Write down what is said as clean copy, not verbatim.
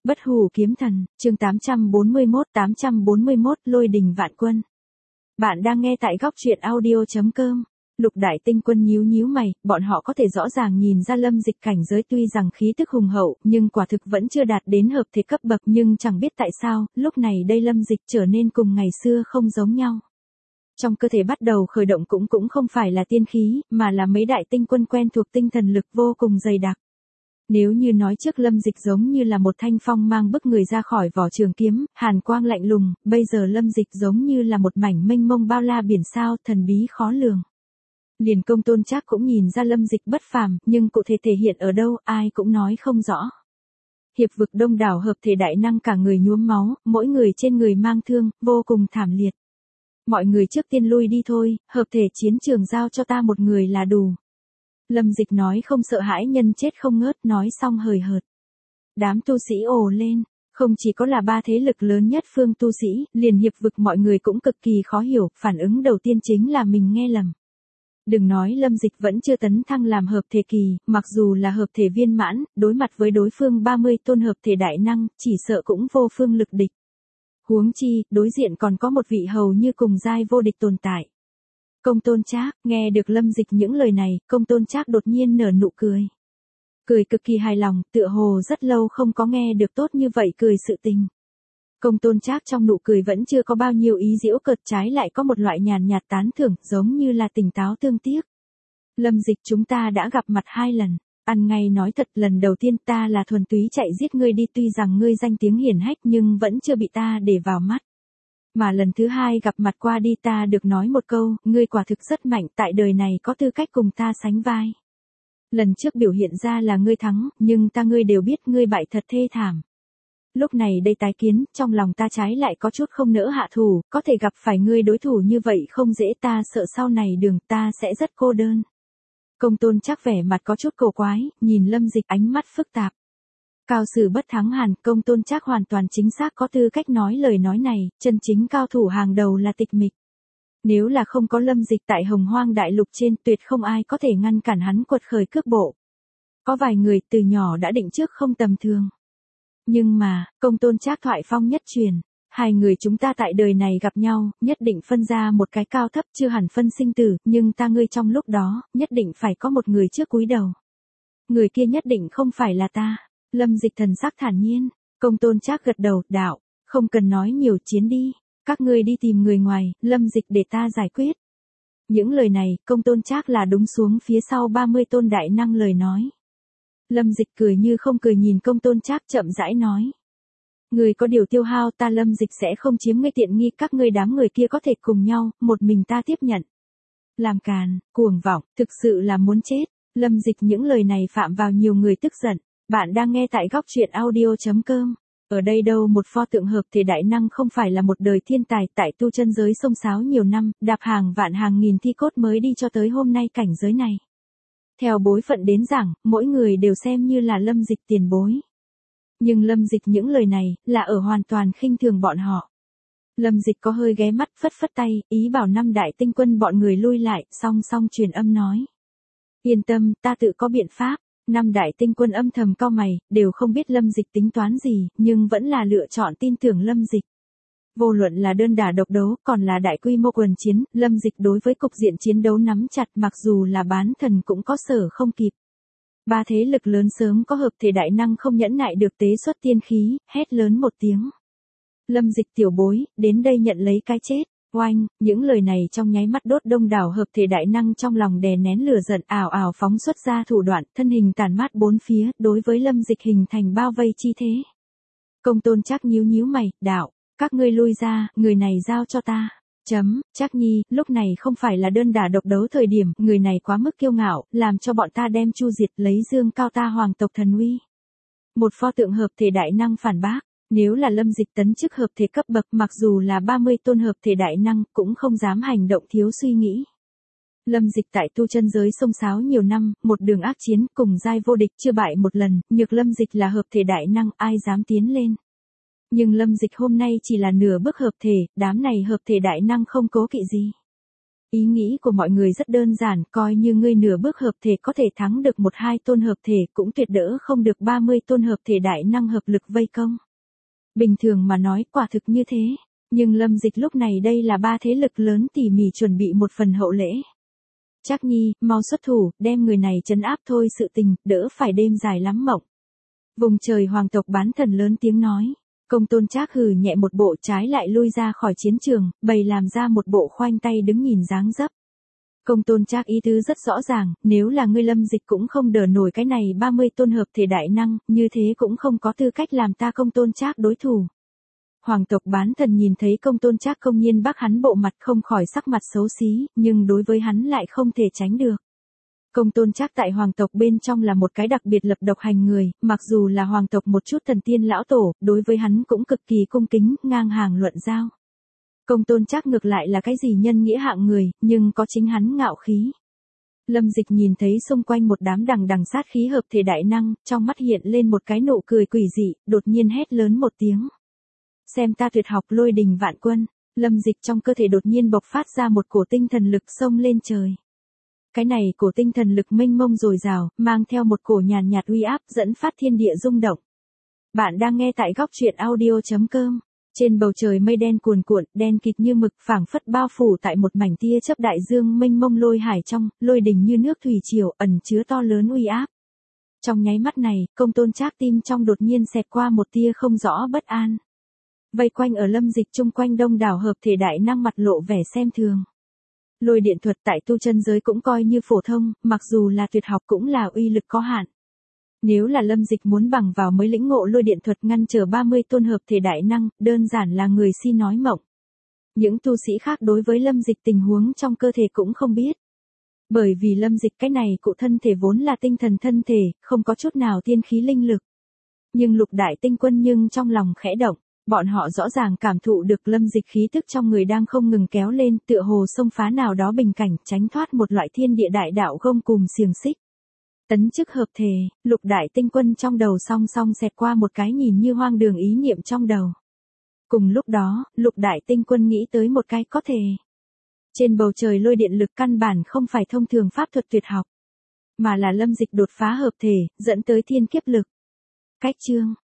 Bất hủ kiếm thần, chương 841, lôi đình vạn quân. Bạn đang nghe tại góc truyện audio.com. Lục đại tinh quân nhíu nhíu mày, bọn họ có thể rõ ràng nhìn ra Lâm Dịch cảnh giới tuy rằng khí tức hùng hậu, nhưng quả thực vẫn chưa đạt đến hợp thể cấp bậc, nhưng chẳng biết tại sao, lúc này đây Lâm Dịch trở nên cùng ngày xưa không giống nhau. Trong cơ thể bắt đầu khởi động cũng không phải là tiên khí, mà là mấy đại tinh quân quen thuộc tinh thần lực vô cùng dày đặc. Nếu như nói trước Lâm Dịch giống như là một thanh phong mang bức người ra khỏi vỏ trường kiếm, hàn quang lạnh lùng, bây giờ Lâm Dịch giống như là một mảnh mênh mông bao la biển sao, thần bí khó lường. Liền Công Tôn Trác cũng nhìn ra Lâm Dịch bất phàm, nhưng cụ thể thể hiện ở đâu, ai cũng nói không rõ. Hiệp vực đông đảo hợp thể đại năng cả người nhuốm máu, mỗi người trên người mang thương, vô cùng thảm liệt. Mọi người trước tiên lui đi thôi, hợp thể chiến trường giao cho ta một người là đủ. Lâm Dịch nói không sợ hãi nhân chết không ngớt, nói xong hời hợt. Đám tu sĩ ồ lên, không chỉ có là ba thế lực lớn nhất phương tu sĩ, liền hiệp vực mọi người cũng cực kỳ khó hiểu, phản ứng đầu tiên chính là mình nghe lầm. Đừng nói Lâm Dịch vẫn chưa tấn thăng làm hợp thể kỳ, mặc dù là hợp thể viên mãn, đối mặt với đối phương 30 tôn hợp thể đại năng, chỉ sợ cũng vô phương lực địch. Huống chi, đối diện còn có một vị hầu như cùng giai vô địch tồn tại. Công Tôn Trác, nghe được Lâm Dịch những lời này, Công Tôn Trác đột nhiên nở nụ cười. Cười cực kỳ hài lòng, tựa hồ rất lâu không có nghe được tốt như vậy cười sự tình. Công Tôn Trác trong nụ cười vẫn chưa có bao nhiêu ý giễu cợt, trái lại có một loại nhàn nhạt tán thưởng, giống như là tỉnh táo thương tiếc. Lâm Dịch, chúng ta đã gặp mặt 2 lần. Ăn ngay nói thật, lần đầu tiên ta là thuần túy chạy giết ngươi đi, tuy rằng ngươi danh tiếng hiển hách nhưng vẫn chưa bị ta để vào mắt. Mà lần thứ 2 gặp mặt qua đi ta được nói một câu, ngươi quả thực rất mạnh, tại đời này có tư cách cùng ta sánh vai. Lần trước biểu hiện ra là ngươi thắng, nhưng ngươi đều biết ngươi bại thật thê thảm. Lúc này đây tái kiến, trong lòng ta trái lại có chút không nỡ hạ thủ, có thể gặp phải ngươi đối thủ như vậy không dễ, ta sợ sau này đường ta sẽ rất cô đơn. Công Tôn Trác vẻ mặt có chút cổ quái, nhìn Lâm Dịch ánh mắt phức tạp. Cao sử bất thắng hàn, Công Tôn Trác hoàn toàn chính xác có tư cách nói lời nói này, chân chính cao thủ hàng đầu là Tịch Mịch. Nếu là không có Lâm Dịch tại Hồng Hoang đại lục trên, tuyệt không ai có thể ngăn cản hắn quật khởi cước bộ. Có vài người từ nhỏ đã định trước không tầm thường. Nhưng mà, Công Tôn Trác thoại phong nhất truyền, 2 người chúng ta tại đời này gặp nhau, nhất định phân ra một cái cao thấp, chưa hẳn phân sinh tử, nhưng ngươi trong lúc đó, nhất định phải có một người trước cúi đầu. Người kia nhất định không phải là ta. Lâm Dịch thần sắc thản nhiên. Công Tôn Trác gật đầu, đạo, không cần nói nhiều, chiến đi. Các ngươi đi tìm người ngoài, Lâm Dịch để ta giải quyết. Những lời này, Công Tôn Trác là đúng xuống phía sau 30 tôn đại năng lời nói. Lâm Dịch cười như không cười nhìn Công Tôn Trác, chậm rãi nói. Người có điều tiêu hao, ta Lâm Dịch sẽ không chiếm ngươi tiện nghi, các ngươi đám người kia có thể cùng nhau, một mình ta tiếp nhận. Làm càn, cuồng vọng, thực sự là muốn chết. Lâm Dịch những lời này phạm vào nhiều người tức giận. Bạn đang nghe tại góc truyện audio.com. Ở đây đâu một pho tượng hợp thể đại năng không phải là một đời thiên tài, tại tu chân giới xông xáo nhiều năm, đạp hàng vạn hàng nghìn thi cốt mới đi cho tới hôm nay cảnh giới này. Theo bối phận đến giảng, mỗi người đều xem như là Lâm Dịch tiền bối. Nhưng Lâm Dịch những lời này, là ở hoàn toàn khinh thường bọn họ. Lâm Dịch có hơi ghé mắt, phất phất tay, ý bảo 5 đại tinh quân bọn người lui lại, song truyền âm nói. Yên tâm, ta tự có biện pháp. 5 đại tinh quân âm thầm cau mày, đều không biết Lâm Dịch tính toán gì, nhưng vẫn là lựa chọn tin tưởng Lâm Dịch. Vô luận là đơn đả độc đấu, còn là đại quy mô quần chiến, Lâm Dịch đối với cục diện chiến đấu nắm chặt, mặc dù là bán thần cũng có sở không kịp. 3 thế lực lớn sớm có hợp thể đại năng không nhẫn nại được tế xuất tiên khí, hét lớn một tiếng. Lâm Dịch tiểu bối, đến đây nhận lấy cái chết. Oanh, những lời này trong nháy mắt đốt đông đảo hợp thể đại năng trong lòng đè nén lửa giận, ảo ảo phóng xuất ra thủ đoạn, thân hình tản mát bốn phía, đối với Lâm Dịch hình thành bao vây chi thế. Công Tôn Trác nhíu nhíu mày, đạo, các ngươi lui ra, người này giao cho ta. Trác Nhi, lúc này không phải là đơn đả độc đấu thời điểm, người này quá mức kiêu ngạo, làm cho bọn ta đem chu diệt, lấy dương cao ta hoàng tộc thần uy. Một pho tượng hợp thể đại năng phản bác. Nếu là Lâm Dịch tấn chức hợp thể cấp bậc, mặc dù là 30 tôn hợp thể đại năng, cũng không dám hành động thiếu suy nghĩ. Lâm Dịch tại tu chân giới xông xáo nhiều năm, một đường ác chiến, cùng giai vô địch chưa bại một lần, nhược Lâm Dịch là hợp thể đại năng, ai dám tiến lên. Nhưng Lâm Dịch hôm nay chỉ là nửa bước hợp thể, đám này hợp thể đại năng không cố kỵ gì. Ý nghĩ của mọi người rất đơn giản, coi như ngươi nửa bước hợp thể có thể thắng được 1-2 tôn hợp thể cũng tuyệt đỡ không được 30 tôn hợp thể đại năng hợp lực vây công. Bình thường mà nói quả thực như thế, nhưng Lâm Dịch lúc này đây là 3 thế lực lớn tỉ mỉ chuẩn bị một phần hậu lễ. Trác Nhi, mau xuất thủ, đem người này trấn áp thôi sự tình, đỡ phải đêm dài lắm mộng. Vùng trời hoàng tộc bán thần lớn tiếng nói. Công tôn Trác hừ nhẹ một bộ trái lại lui ra khỏi chiến trường, bày làm ra một bộ khoanh tay đứng nhìn dáng dấp. Công tôn Trác ý tứ rất rõ ràng, nếu là ngươi Lâm Dịch cũng không đỡ nổi cái này 30 tôn hợp thể đại năng, như thế cũng không có tư cách làm ta công tôn Trác đối thủ. Hoàng tộc bán thần nhìn thấy công tôn Trác công nhiên bác hắn bộ mặt không khỏi sắc mặt xấu xí, nhưng đối với hắn lại không thể tránh được. Công tôn Trác tại hoàng tộc bên trong là một cái đặc biệt lập độc hành người, mặc dù là hoàng tộc một chút thần tiên lão tổ, đối với hắn cũng cực kỳ cung kính, ngang hàng luận giao. Công tôn Trác ngược lại là cái gì nhân nghĩa hạng người, nhưng có chính hắn ngạo khí. Lâm Dịch nhìn thấy xung quanh một đám đằng sát khí hợp thể đại năng, trong mắt hiện lên một cái nụ cười quỷ dị, đột nhiên hét lớn một tiếng. Xem ta tuyệt học lôi đình vạn quân, Lâm Dịch trong cơ thể đột nhiên bộc phát ra một cổ tinh thần lực xông lên trời. Cái này cổ tinh thần lực mênh mông dồi dào, mang theo một cổ nhàn nhạt uy áp dẫn phát thiên địa rung động. Bạn đang nghe tại góc truyện audio.com. Trên bầu trời mây đen cuồn cuộn, đen kịt như mực phảng phất bao phủ tại một mảnh tia chớp đại dương mênh mông lôi hải trong, lôi đình như nước thủy triều ẩn chứa to lớn uy áp. Trong nháy mắt này, công tôn Trác tim trong đột nhiên xẹt qua một tia không rõ bất an. Vây quanh ở Lâm Dịch chung quanh đông đảo hợp thể đại năng mặt lộ vẻ xem thường. Lôi điện thuật tại tu chân giới cũng coi như phổ thông, mặc dù là tuyệt học cũng là uy lực có hạn. Nếu là Lâm Dịch muốn bằng vào mới lĩnh ngộ lôi điện thuật ngăn trở 30 tôn hợp thể đại năng, đơn giản là người si nói mộng. Những tu sĩ khác đối với Lâm Dịch tình huống trong cơ thể cũng không biết. Bởi vì Lâm Dịch cái này cụ thân thể vốn là tinh thần thân thể, không có chút nào tiên khí linh lực. Nhưng lục đại tinh quân nhưng trong lòng khẽ động. Bọn họ rõ ràng cảm thụ được Lâm Dịch khí tức trong người đang không ngừng kéo lên, tựa hồ xông phá nào đó bình cảnh, tránh thoát một loại thiên địa đại đạo gông cùm xiềng xích. Tấn chức hợp thể, lục đại tinh quân trong đầu song song xẹt qua một cái nhìn như hoang đường ý niệm trong đầu. Cùng lúc đó, lục đại tinh quân nghĩ tới một cái có thể. Trên bầu trời lôi điện lực căn bản không phải thông thường pháp thuật tuyệt học, mà là Lâm Dịch đột phá hợp thể, dẫn tới thiên kiếp lực. Cách chương